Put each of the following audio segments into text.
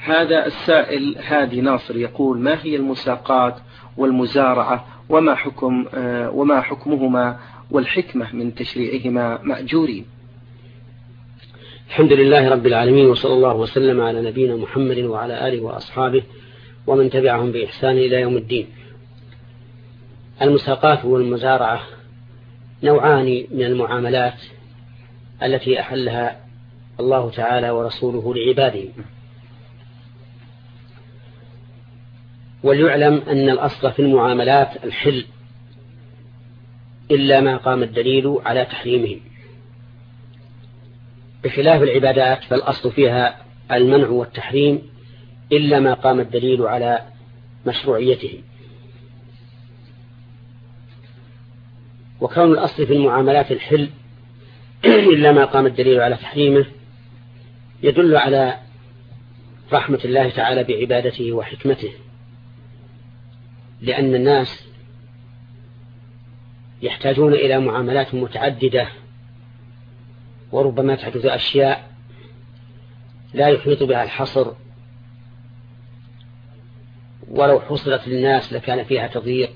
هذا السائل هادي ناصر يقول: ما هي المساقات والمزارعة وما حكمهما والحكمة من تشريعهما مأجورين؟ الحمد لله رب العالمين، وصلى الله وسلم على نبينا محمد وعلى آله وأصحابه ومن تبعهم بإحسان إلى يوم الدين. المساقات والمزارعة نوعان من المعاملات التي أحلها الله تعالى ورسوله لعباده. وليعلم أن الأصل في المعاملات الحل إلا ما قام الدليل على تحريمه، بخلاف العبادات فالأصل فيها المنع والتحريم إلا ما قام الدليل على مشروعيته. وكون الأصل في المعاملات الحل إلا ما قام الدليل على تحريمه يدل على رحمة الله تعالى بعبادته وحكمته، لأن الناس يحتاجون إلى معاملات متعددة، وربما تحدث أشياء لا يحيط بها الحصر، ولو حصلت للناس لكان فيها تضييق.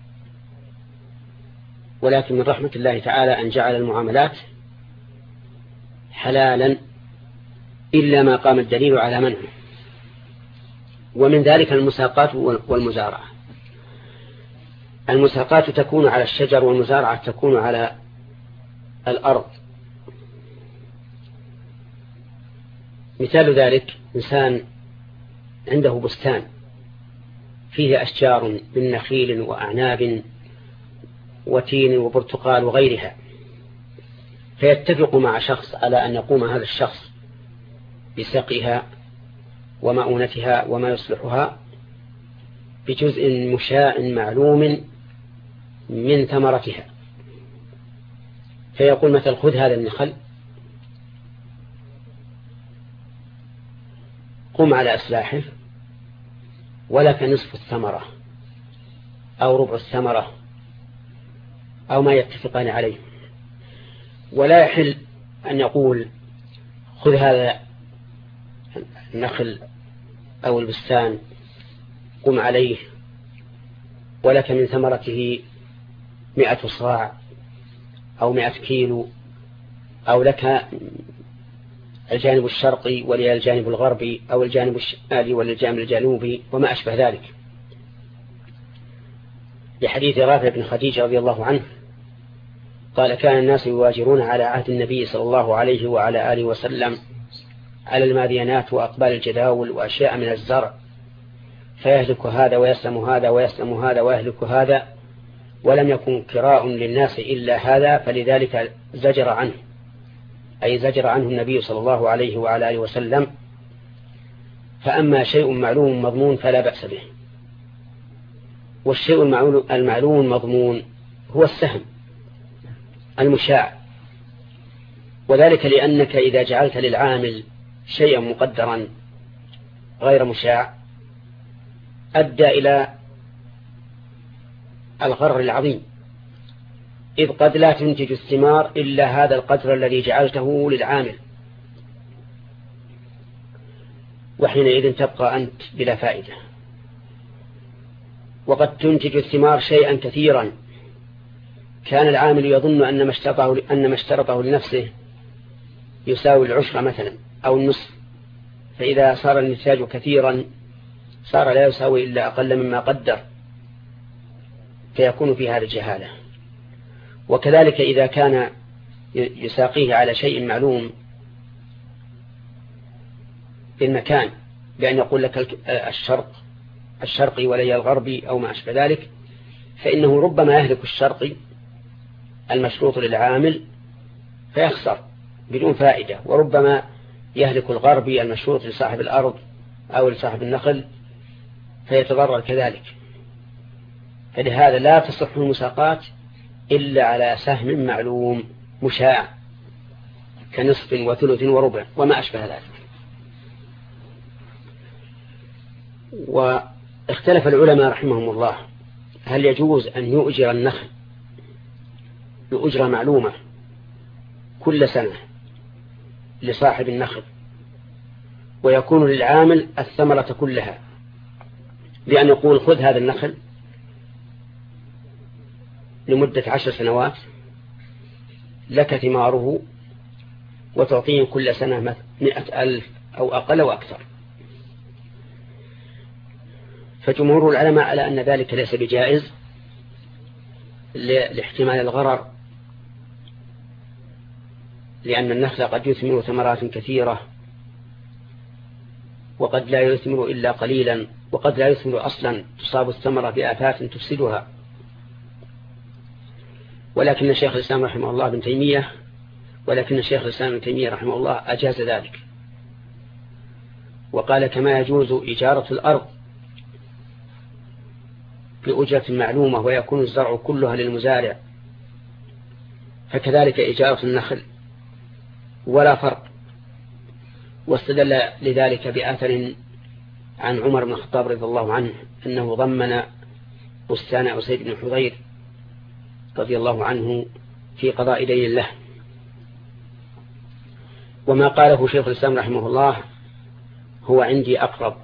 ولكن من رحمة الله تعالى أن جعل المعاملات حلالا إلا ما قام الدليل على منعه. ومن ذلك المساقات والمزارعة. المساقات تكون على الشجر، والمزارعة تكون على الأرض. مثال ذلك إنسان عنده بستان فيه أشجار من نخيل وأعناب وتين وبرتقال وغيرها، فيتفق مع شخص على أن يقوم هذا الشخص بسقيها ومؤونتها وما يصلحها بجزء مشاء معلوم من ثمرتها. فيقول مثل: خذ هذا النخل، قم على إصلاحه، ولك نصف الثمرة أو ربع الثمرة أو ما يتفقان عليه. ولا يحل أن يقول: خذ هذا النخل أو البستان، قم عليه، ولك من ثمرته 100 صاع أو 100 كيلو، أو لك الجانب الشرقي ولي الجانب الغربي، أو الجانب الشمالي ولي الجانب الجنوبي، وما أشبه ذلك. لحديث رافع بن خديج رضي الله عنه قال: كان الناس يواجرون على عهد النبي صلى الله عليه وعلى آله وسلم على المادينات وأقبال الجداول وأشياء من الزرع، فيهلك هذا ويسلم هذا ويسلم هذا ويهلك هذا، ولم يكن كراء للناس إلا هذا، فلذلك زجر عنه، أي زجر عنه النبي صلى الله عليه وعلى آله وسلم. فأما شيء معلوم مضمون فلا بأس به. والشيء المعلوم مضمون هو السهم المشاع، وذلك لأنك إذا جعلت للعامل شيئا مقدرا غير مشاع أدى إلى الغرر العظيم، إذ قد لا تنتج الثمار إلا هذا القدر الذي جعلته للعامل، وحينئذ تبقى أنت بلا فائدة. وقد تنتج الثمار شيئا كثيرا كان العامل يظن أن ما اشترطه لنفسه يساوي 10 مثلا أو النصف، فإذا صار النتاج كثيرا صار لا يساوي إلا أقل مما قدر، فيكون في هذا الجهالة. وكذلك إذا كان يساقيه على شيء معلوم في المكان، بأن يقول لك الشرقي ولي الغربي أو ما أشبه ذلك، فإنه ربما يهلك الشرقي المشروط للعامل فيخسر بدون فائدة، وربما يهلك الغربي المشروط لصاحب الأرض أو لصاحب النخل فيتضرر كذلك. فلهذا لا تصح المساقات إلا على سهم معلوم مشاع كنصف وثلث وربع وما أشبه ذلك. واختلف العلماء رحمهم الله هل يجوز أن يؤجر النخل بأجرة معلومة كل سنة لصاحب النخل، ويكون للعامل الثمرة كلها، بأن يقول خذ هذا النخل لمدة 10 سنوات لك ثماره وتعطيه كل سنة 100,000 أو أقل وأكثر. فجمهور العلماء على أن ذلك ليس بجائز لاحتمال الغرر، لأن النخل قد يثمر ثمرات كثيرة وقد لا يثمر إلا قليلا، وقد لا يثمر أصلا، تصاب الثمرة بآفات تفسدها. ولكن الشيخ الإسلام رحمه الله ابن تيمية رحمه الله أجاز ذلك، وقال كما يجوز إجارة الأرض بأجرة معلومة ويكون الزرع كلها للمزارع، فكذلك إجارة النخل ولا فرق. واستدل لذلك بآثر عن عمر بن الخطاب رضي الله عنه أنه ضمن بستان أسيد بن حضير رضي الله عنه في قضاء دين له. وما قاله شيخ الإسلام رحمه الله هو عندي أقرب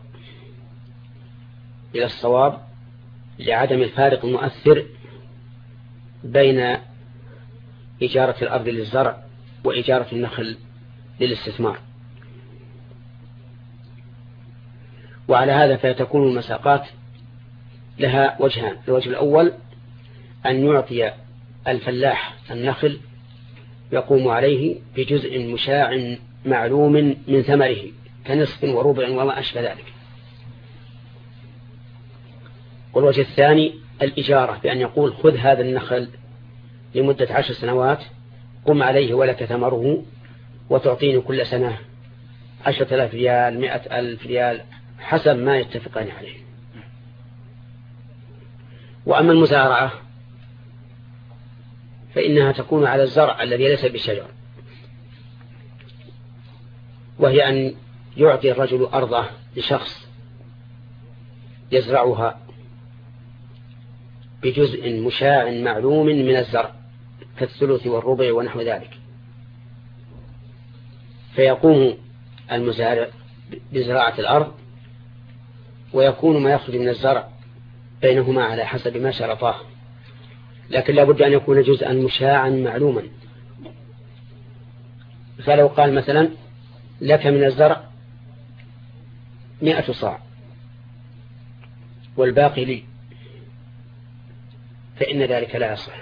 إلى الصواب لعدم الفارق المؤثر بين إجارة الأرض للزرع وإجارة النخل للاستثمار. وعلى هذا فتكون المساقات لها وجهان: الوجه الأول أن يعطي الفلاح النخل يقوم عليه بجزء مشاع معلوم من ثمره كنصف وربع وما أشبه ذلك. والوجه الثاني الإجارة، بأن يقول خذ هذا النخل لمدة 10 سنوات قم عليه ولك ثمره وتعطيني كل سنة 10,000 ريال 100,000 ريال حسب ما يتفقان عليه. وأما المزارعة فإنها تكون على الزرع الذي ليس بشجر، وهي أن يعطي الرجل أرضه لشخص يزرعها بجزء مشاع معلوم من الزرع كالثلث والربع ونحو ذلك، فيقوم المزارع بزراعة الأرض ويكون ما يخرج من الزرع بينهما على حسب ما شرطاه، لكن لا بد أن يكون جزءا مشاعا معلوما. فلو قال مثلا لك من الزرع 100 صاع والباقي لي، فإن ذلك لا يصح،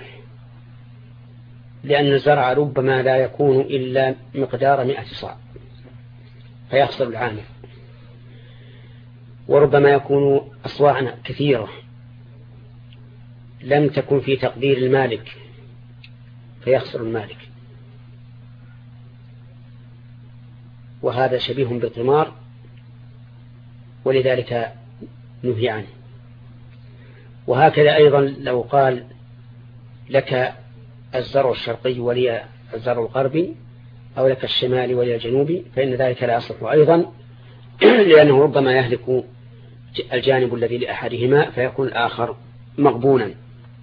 لأن الزرع ربما لا يكون إلا مقدار 100 صاع فيخسر العامل، وربما يكون أصواعا كثيرة لم تكن في تقدير المالك فيخسر المالك، وهذا شبيه بالقمار ولذلك نهي عنه. وهكذا أيضا لو قال لك الزرع الشرقي ولي الزرع الغربي أو لك الشمالي ولي الجنوبي فإن ذلك لا يصح أيضا، لأنه ربما يهلك الجانب الذي لأحدهما فيكون الآخر مغبونا.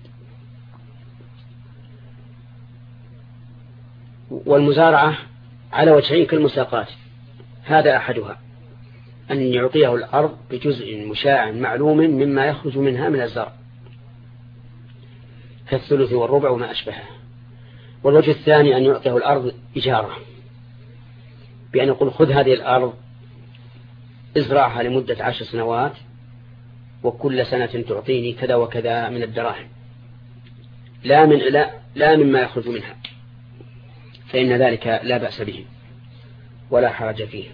والمزارعة على وجهين كالمساقات، هذا أحدها أن يعطيه الأرض بجزء مشاع معلوم مما يخرج منها من الزرع كالثلث والربع وما أشبهه. والوجه الثاني أن يعطيه الأرض إجارة، بأن يقول خذ هذه الأرض ازرعها لمدة 10 سنوات وكل سنة تعطيني كذا وكذا من الدراهم لا مما يخرج منها، فإن ذلك لا بأس به ولا حرج فيه،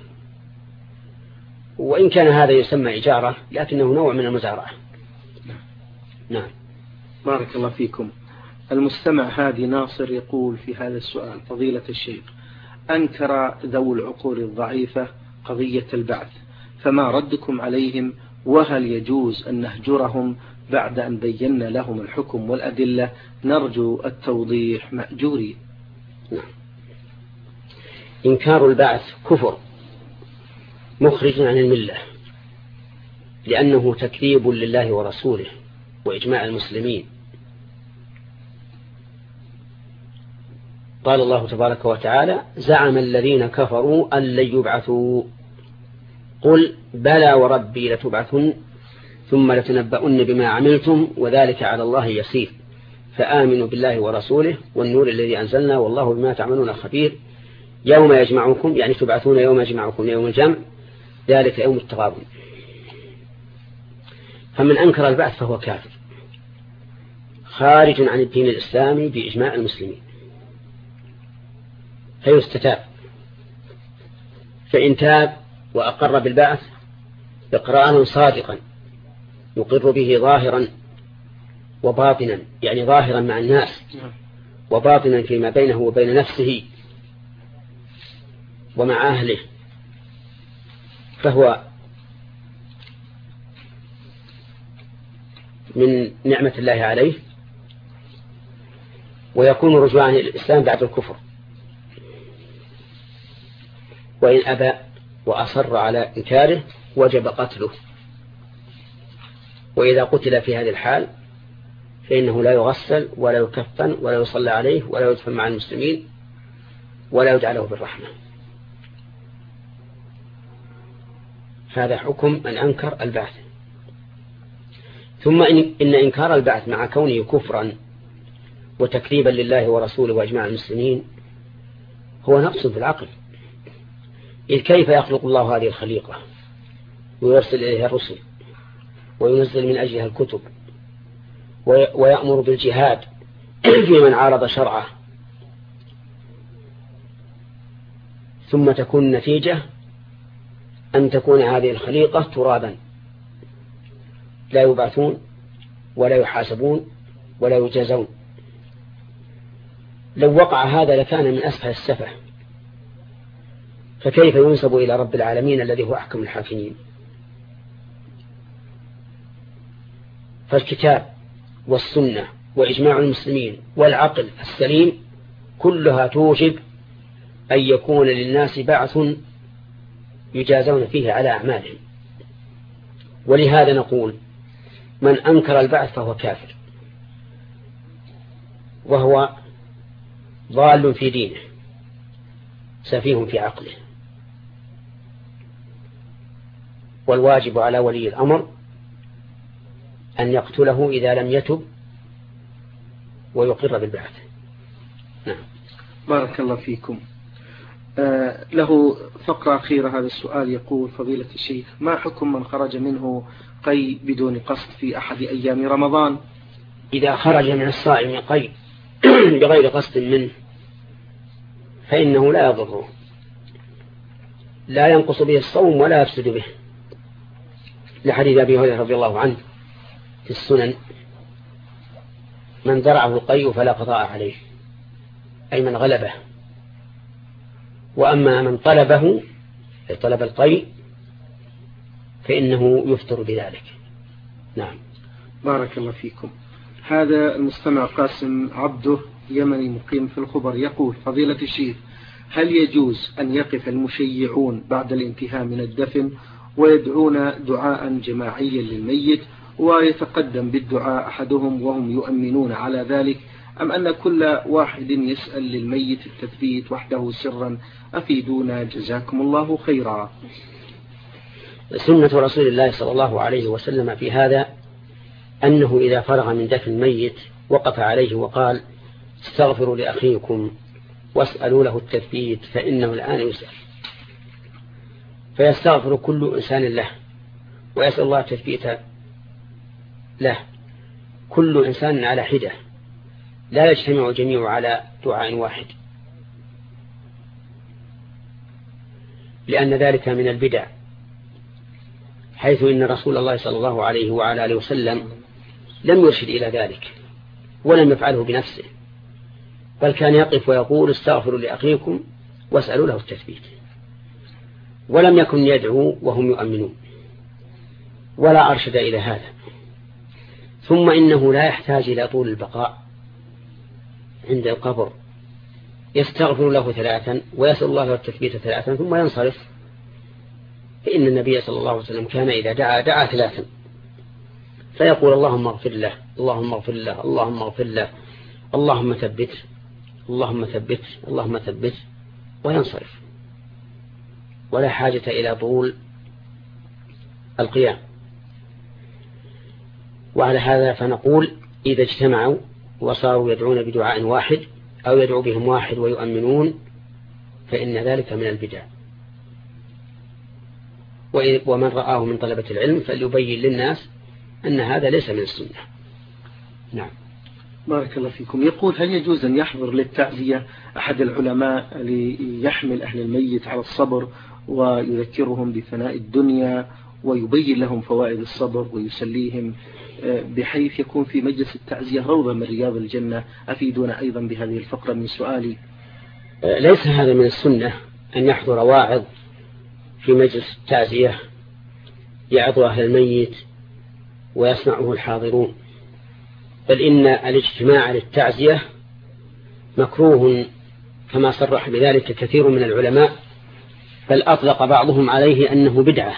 وإن كان هذا يسمى إجارة لكنه نوع من المزارعة. نعم. بارك الله فيكم. المستمع هادي ناصر يقول في هذا السؤال: فضيلة الشيخ، أنكر ذو العقول الضعيفة قضية البعث، فما ردكم عليهم؟ وهل يجوز أن نهجرهم بعد أن بينا لهم الحكم والأدلة؟ نرجو التوضيح مأجورين. نعم. إنكار البعث كفر مخرج عن الملة، لأنه تكذيب لله ورسوله وإجماع المسلمين. قال الله تبارك وتعالى: زعم الذين كفروا أن لن يبعثوا، قل بلى وربي لتبعثن ثم لتنبؤن بما عملتم وذلك على الله يسير فآمنوا بالله ورسوله والنور الذي أنزلنا والله بما تعملون خبير يوم يجمعكم يعني تبعثون يوم يجمعكم يوم الجمع ذلك يوم التغابن. فمن أنكر البعث فهو كافر خارج عن الدين الإسلامي بإجماع المسلمين فيستتاب. فإن تاب وأقر بالبعث إقرارا صادقا يقر به ظاهرا وباطنا يعني ظاهرا مع الناس وباطنا فيما بينه وبين نفسه ومع أهله فهو من نعمة الله عليه ويكون رجوعا إلى الإسلام بعد الكفر. وإن أبى وأصر على إنكاره وجب قتله. وإذا قتل في هذه الحال فإنه لا يغسل ولا يكفن ولا يصلى عليه ولا يدفن مع المسلمين ولا يدعى بالرحمة. هذا حكم من أنكر البعث. ثم إن إنكار البعث مع كونه كفرا وتكذيبا لله ورسوله وأجماع المسلمين هو نقص في العقل. إذ كيف يخلق الله هذه الخليقة ويرسل إليها الرسل وينزل من أجلها الكتب ويأمر بالجهاد في من عارض شرعه ثم تكون النتيجة أن تكون هذه الخليقة ترابا لا يبعثون ولا يحاسبون ولا يجازون. لو وقع هذا لكان من أسفل السفه فكيف ينسب إلى رب العالمين الذي هو أحكم الحاكمين؟ فالكتاب والسنة وإجماع المسلمين والعقل السليم كلها توجب أن يكون للناس بعث يجازون فيه على أعمالهم. ولهذا نقول من أنكر البعث فهو كافر وهو ضال في دينه سفيه في عقله. والواجب على ولي الأمر أن يقتله إذا لم يتب ويقر بالبعث. نعم. بارك الله فيكم. له فقرة أخيرة. هذا السؤال يقول فضيلة الشيخ ما حكم من خرج منه قي بدون قصد في أحد أيام رمضان؟ إذا خرج من الصائم قي بغير قصد منه فإنه لا يضره لا ينقص به الصوم ولا يفسد به لحديث أبي هريرة رضي الله عنه في السنن من درعه القي فلا قضاء عليه أي من غلبه. وأما من طلبه طلب القي فإنه يفطر بذلك. نعم. بارك الله فيكم. هذا المستمع قاسم عبده يمني مقيم في الخبر يقول فضيلة الشيخ هل يجوز أن يقف المشيعون بعد الانتهاء من الدفن ويدعون دعاء جماعيا للميت ويتقدم بالدعاء أحدهم وهم يؤمنون على ذلك أم أن كل واحد يسأل للميت التثبيت وحده سرا؟ أفيدونا جزاكم الله خيرا. سنة رسول الله صلى الله عليه وسلم في هذا أنه إذا فرغ من دفن الميت وقف عليه وقال استغفروا لأخيكم واسألوا له التثبيت فإنه الآن يسأل. فيستغفر كل إنسان له ويسأل الله التثبيت له كل إنسان على حدة لا يجتمع جميع على دعاء واحد لأن ذلك من البدع حيث إن رسول الله صلى الله عليه وعلى آله وسلم لم يرشد إلى ذلك ولم يفعله بنفسه بل كان يقف ويقول استغفروا لأخيكم واسألوا له التثبيت ولم يكن يدعو وهم يؤمنون ولا أرشد إلى هذا. ثم إنه لا يحتاج إلى طول البقاء عند القبر يستغفر له 3 ويسأل الله له التثبيت 3 ثم ينصرف. فإن النبي صلى الله عليه وسلم كان إذا دعا 3 فيقول اللهم اغفر له اللهم اغفر له اللهم اغفر له اللهم ثبت اللهم ثبت اللهم ثبت وينصرف ولا حاجة إلى طول القيام. وعلى هذا فنقول إذا اجتمعوا وصاروا يدعون بدعاء واحد أو يدعو بهم واحد ويؤمنون فإن ذلك من البدع. ومن رآه من طلبة العلم فليبين للناس أن هذا ليس من السنة. نعم. بارك الله فيكم. يقول: هل يجوز أن يحضر للتعزية أحد العلماء ليحمل أهل الميت على الصبر ويذكرهم بثناء الدنيا ويبين لهم فوائد الصبر ويسليهم، بحيث يكون في مجلس التعزية روضة من رياض الجنة؟ أفيدونا أيضا بهذه الفقرة من سؤالي. ليس هذا من السنة أن يحضر واعظ في مجلس التعزية يعظ أهل الميت ويسمعه الحاضرون، بل إن الاجتماع للتعزية مكروه كما صرح بذلك كثير من العلماء، بل أطلق بعضهم عليه أنه بدعة.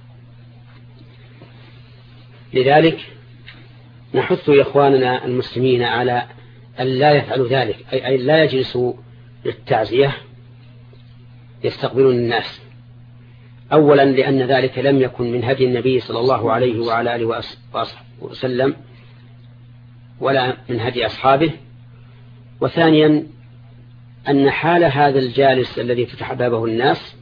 لذلك نحث إخواننا المسلمين على أن لا يفعلوا ذلك، أي لا يجلسوا للتعزية يستقبلون الناس، أولا لأن ذلك لم يكن من هدي النبي صلى الله عليه وعلى آله وسلم ولا من هدي أصحابه، وثانيا أن حال هذا الجالس الذي تتحببه الناس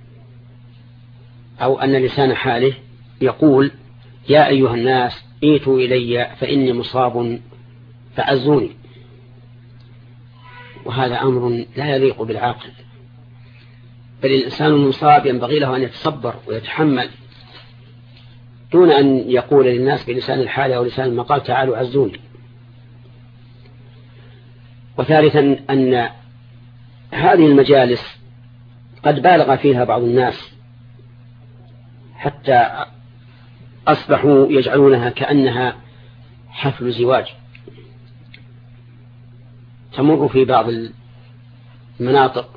أو أن لسان حاله يقول: يا أيها الناس ائتوا إلي فإني مصاب فعزوني، وهذا أمر لا يليق بالعاقل، بل الإنسان المصاب ينبغي له أن يتصبر ويتحمل دون أن يقول للناس بلسان الحال أو لسان المقال: تعالوا عزوني. وثالثا أن هذه المجالس قد بالغ فيها بعض الناس حتى أصبحوا يجعلونها كأنها حفل زواج. تمر في بعض المناطق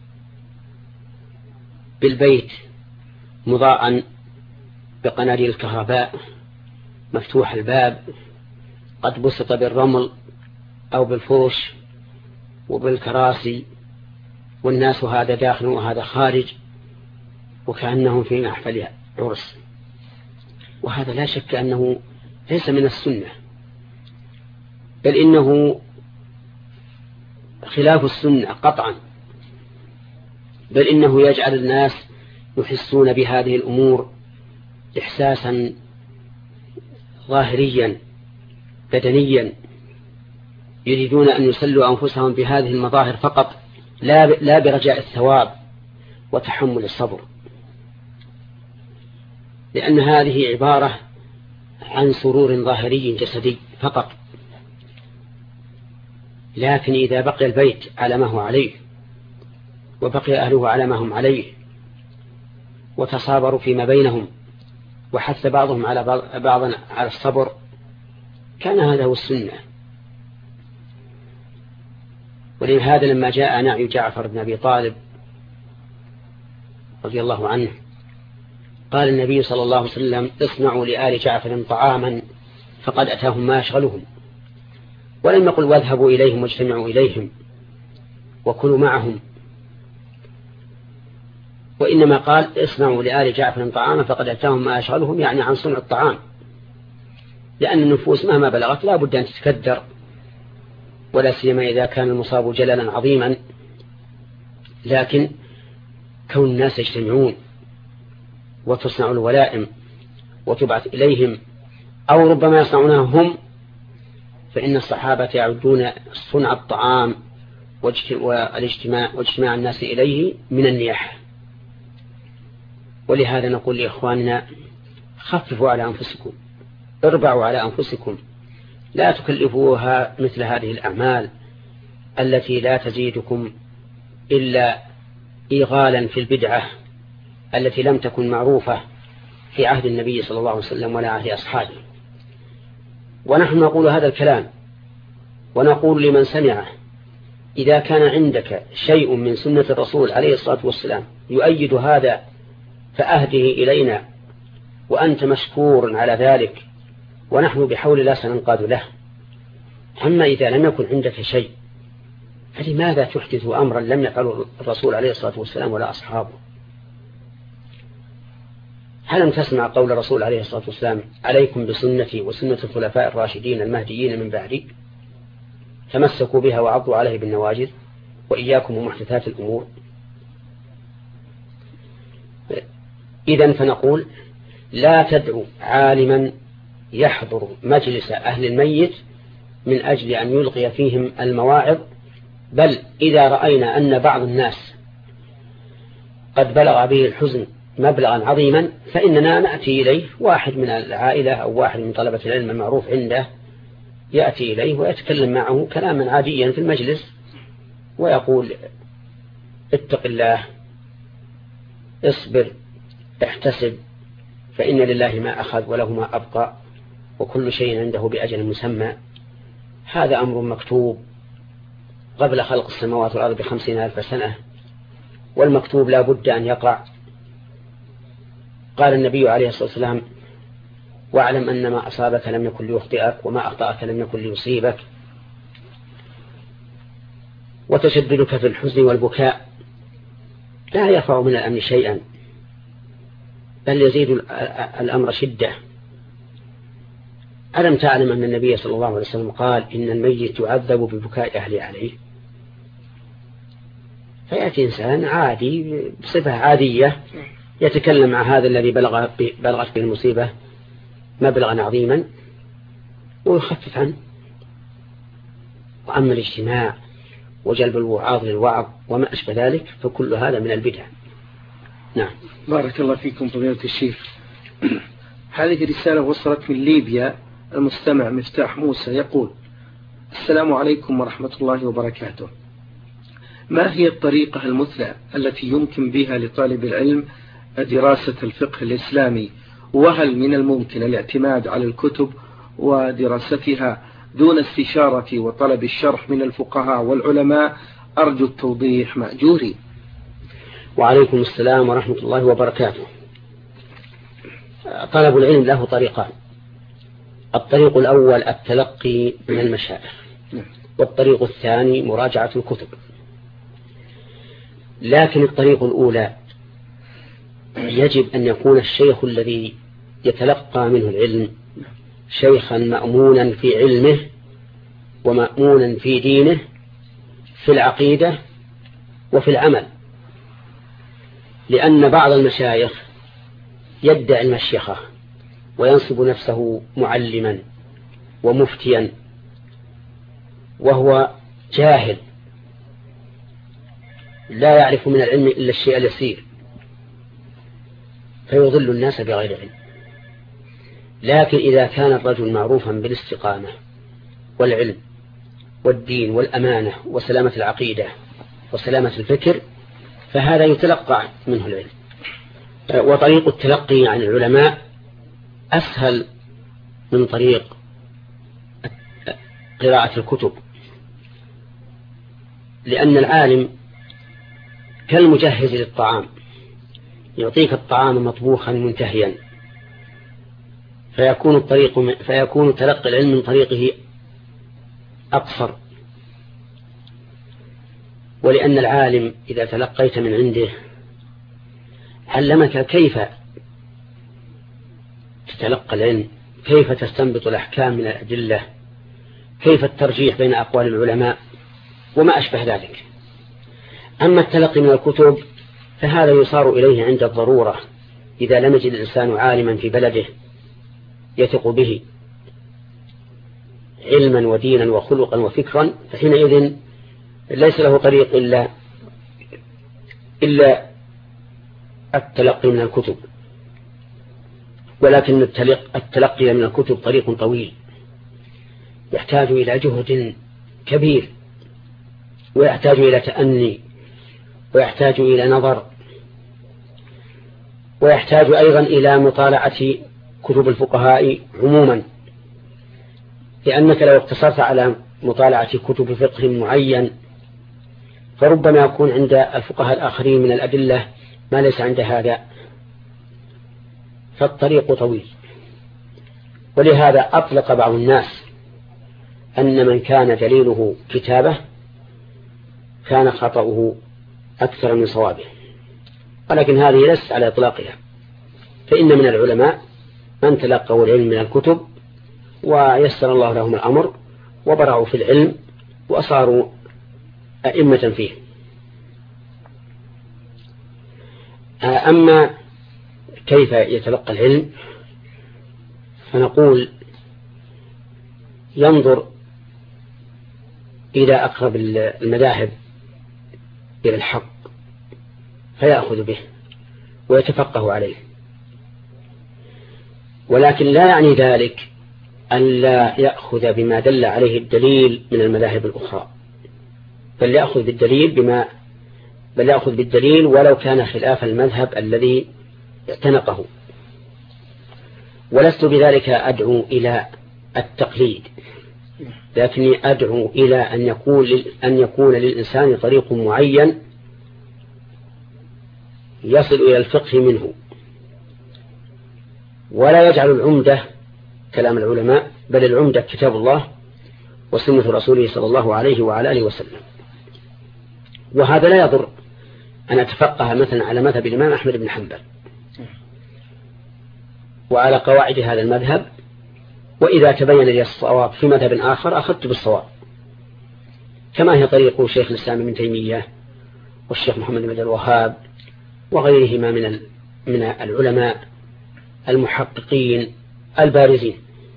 بالبيت مضاء بقناديل الكهرباء مفتوح الباب قد بسط بالرمل أو بالفرش وبالكراسي، والناس هذا داخل وهذا خارج وكأنهم في محفل عرس، وهذا لا شك أنه ليس من السنة، بل إنه خلاف السنة قطعا، بل إنه يجعل الناس يحسون بهذه الأمور إحساسا ظاهريا بدنيا، يريدون أن يسلوا أنفسهم بهذه المظاهر فقط، لا برجاء الثواب وتحمل الصبر، لأن هذه عبارة عن سرور ظاهري جسدي فقط. لكن إذا بقي البيت على ما هو عليه وبقي أهله على ما هم عليه وتصابروا فيما بينهم وحث بعضهم على بعض على الصبر، كان هذا هو السنة. ولهذا لما جاء نعي جعفر بن أبي طالب رضي الله عنه قال النبي صلى الله عليه وسلم: اصنعوا لآل جعفر طعاما فقد أتاهم ما يشغلهم، ولم يقل واذهبوا إليهم واجتمعوا إليهم وكلوا معهم، وإنما قال: اصنعوا لآل جعفر طعاما فقد أتاهم ما يشغلهم، يعني عن صنع الطعام، لأن النفوس مهما بلغت لا بد أن تتكدر، ولا سيما إذا كان المصاب جلالا عظيما. لكن كون الناس يجتمعون وتصنع الولائم وتبعث إليهم أو ربما يصنعونها هم، فإن الصحابة يعدون صنع الطعام واجتماع الناس إليه من النياحة. ولهذا نقول لإخواننا: خففوا على أنفسكم، اربعوا على أنفسكم، لا تكلفوها مثل هذه الأعمال التي لا تزيدكم إلا إيغالا في البدعة التي لم تكن معروفة في عهد النبي صلى الله عليه وسلم ولا عهد أصحابه. ونحن نقول هذا الكلام ونقول لمن سمعه: إذا كان عندك شيء من سنة الرسول عليه الصلاة والسلام يؤيد هذا فأهده إلينا، وأنت مشكور على ذلك، ونحن بحول الله سننقاد له. أما إذا لم يكن عندك شيء فلماذا تحدث أمرا لم يفعله الرسول عليه الصلاة والسلام ولا أصحابه؟ هل تسمع قول الرسول عليه الصلاة والسلام عليكم بسنتي وسنة الخلفاء الراشدين المهديين من بعدي تمسكوا بها وعضوا عليه بالنواجذ وإياكم ومحدثات الأمور. إذن فنقول لا تدعو عالما يحضر مجلس أهل الميت من أجل أن يلقي فيهم المواعظ، بل إذا رأينا أن بعض الناس قد بلغ به الحزن مبلغا عظيما فإننا نأتي إليه، واحد من العائلة أو واحد من طلبة العلم المعروف عنده يأتي إليه ويتكلم معه كلاما عاديا في المجلس ويقول اتق الله، اصبر، احتسب، فإن لله ما أخذ وله ما أبقى وكل شيء عنده بأجل مسمى. هذا أمر مكتوب قبل خلق السماوات والأرض ب50,000 سنة، والمكتوب لا بد أن يقع. قال النبي عليه الصلاة والسلام واعلم أن ما أصابك لم يكن ليخطئك وما أخطأك لم يكن ليصيبك. وتشددك في الحزن والبكاء لا يرفع من الأمن شيئا بل يزيد الأمر شدة. ألم تعلم أن النبي صلى الله عليه وسلم قال إن الميت يعذب ببكاء أهله عليه؟ فيأتي إنسان عادي بصفة عادية يتكلم مع هذا الذي بلغت به المصيبة مبلغا عظيما ويخفف عنه. وأما الاجتماع وجلب الوعاظ للوعظ وما أشبه ذلك فكل هذا من البدع. نعم. بارك الله فيكم فضيلة الشيخ. هذه رسالة وصلت من ليبيا، المستمع مفتاح موسى يقول: السلام عليكم ورحمة الله وبركاته. ما هي الطريقة المثلى التي يمكن بها لطالب العلم دراسة الفقه الإسلامي، وهل من الممكن الاعتماد على الكتب ودراستها دون استشارة وطلب الشرح من الفقهاء والعلماء؟ أرجو التوضيح مأجوري. وعليكم السلام ورحمة الله وبركاته. طلب العلم له طريقان: الطريق الأول التلقي من المشايخ، والطريق الثاني مراجعة الكتب. لكن الطريق الأولى يجب أن يكون الشيخ الذي يتلقى منه العلم شيخا مأمونا في علمه ومأمونا في دينه في العقيدة وفي العمل، لأن بعض المشايخ يدعي المشيخة وينصب نفسه معلما ومفتيا وهو جاهل لا يعرف من العلم إلا الشيء اليسير فيضل الناس بغير علم. لكن إذا كان الرجل معروفا بالاستقامة والعلم والدين والأمانة وسلامة العقيدة وسلامة الفكر فهذا يتلقى منه العلم. وطريق التلقي عن العلماء أسهل من طريق قراءة الكتب، لأن العالم كالمجهز للطعام، يعطيك الطعام مطبوخا منتهيا، فيكون تلقي العلم من طريقه أقصر. ولأن العالم إذا تلقيت من عنده علمك كيف تتلقى العلم، كيف تستنبط الأحكام من الأدلة، كيف الترجيح بين أقوال العلماء وما أشبه ذلك. أما التلقي من الكتب فهذا يصار إليه عند الضرورة، إذا لم يجد الإنسان عالما في بلده يثق به علما ودينا وخلقا وفكرا، فحينئذ ليس له طريق إلا التلقي من الكتب. ولكن التلقي من الكتب طريق طويل يحتاج إلى جهد كبير، ويحتاج إلى تأني، ويحتاج إلى نظر، ويحتاج أيضا إلى مطالعة كتب الفقهاء عموما، لأنك لو اقتصرت على مطالعة كتب فقه معين فربما يكون عند الفقهاء الآخرين من الأدلة ما ليس عند هذا، فالطريق طويل. ولهذا أطلق بعض الناس أن من كان دليله كتابه كان خطأه أكثر من صوابه، ولكن هذه ليست على إطلاقها، فإن من العلماء من تلقوا العلم من الكتب ويسر الله لهم الأمر وبرعوا في العلم وصاروا أئمة فيه. أما كيف يتلقى العلم فنقول ينظر إلى أقرب المذاهب إلى الحق فيأخذ به ويتفقه عليه، ولكن لا يعني ذلك أن لا يأخذ بما دل عليه الدليل من المذاهب الأخرى، بل يأخذ بالدليل ولو كان خلاف المذهب الذي اعتنقه. ولست بذلك أدعو إلى التقليد، لكني أدعو إلى أن يكون للإنسان طريق معين يصل إلى الفقه منه، ولا يجعل العمدة كلام العلماء، بل العمدة كتاب الله وسنة رسوله صلى الله عليه وعلى آله وسلم. وهذا لا يضر أن أتفقه مثلا على مذهب الإمام أحمد بن حنبل وعلى قواعد هذا المذهب، وإذا تبين لي الصواب في مذهب آخر أخذت بالصواب، كما هي طريق شيخ الإسلام ابن تيمية والشيخ محمد بن الوهاب وغيرهما من العلماء المحققين البارزين.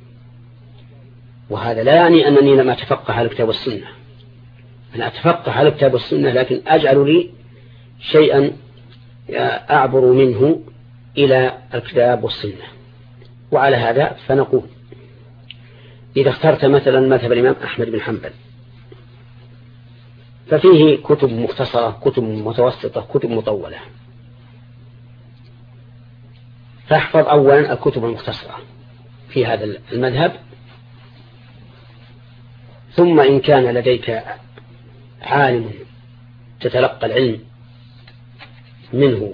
وهذا لا يعني أنني لم أتفقه على الكتاب والسنة، أنا أتفقه على الكتاب والسنة لكن أجعل لي شيئا أعبر منه إلى الكتاب والسنة. وعلى هذا فنقول إذا اخترت مثلا مذهب الإمام أحمد بن حنبل ففيه كتب مختصرة، كتب متوسطة، كتب مطولة، فاحفظ أولا الكتب المختصرة في هذا المذهب، ثم إن كان لديك عالم تتلقى العلم منه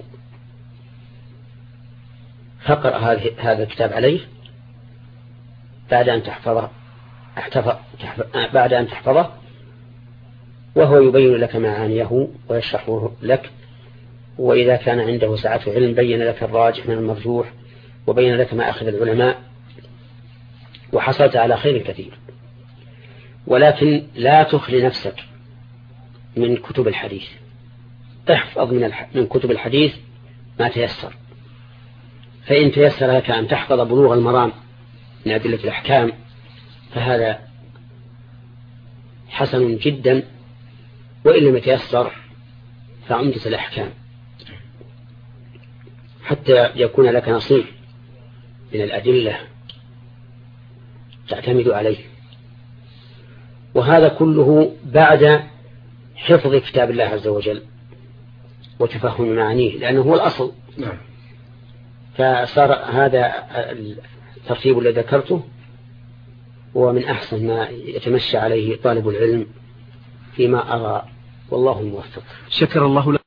فاقرأ هذا الكتاب عليه بعد أن تحفظه وهو يبين لك معانيه ويشرحه لك، وإذا كان عنده سعة علم بين لك الراجح من المرجوح وبين لك ما أخذ العلماء، وحصلت على خير كثير. ولكن لا تخلي نفسك من كتب الحديث، احفظ من كتب الحديث ما تيسر، فإن تيسر لك أن تحفظ بلوغ المرام من أدلة الأحكام فهذا حسن جدا، وإن لم يتيسر فعمدة الأحكام حتى يكون لك نصيب من الأدلة تعتمد عليه. وهذا كله بعد حفظ كتاب الله عز وجل وتفهم معانيه، لأنه هو الأصل. نعم. فصار هذا الترتيب الذي ذكرته هو من أحسن ما يتمشى عليه طالب العلم فيما أرى، والله الموفق. شكر الله لك.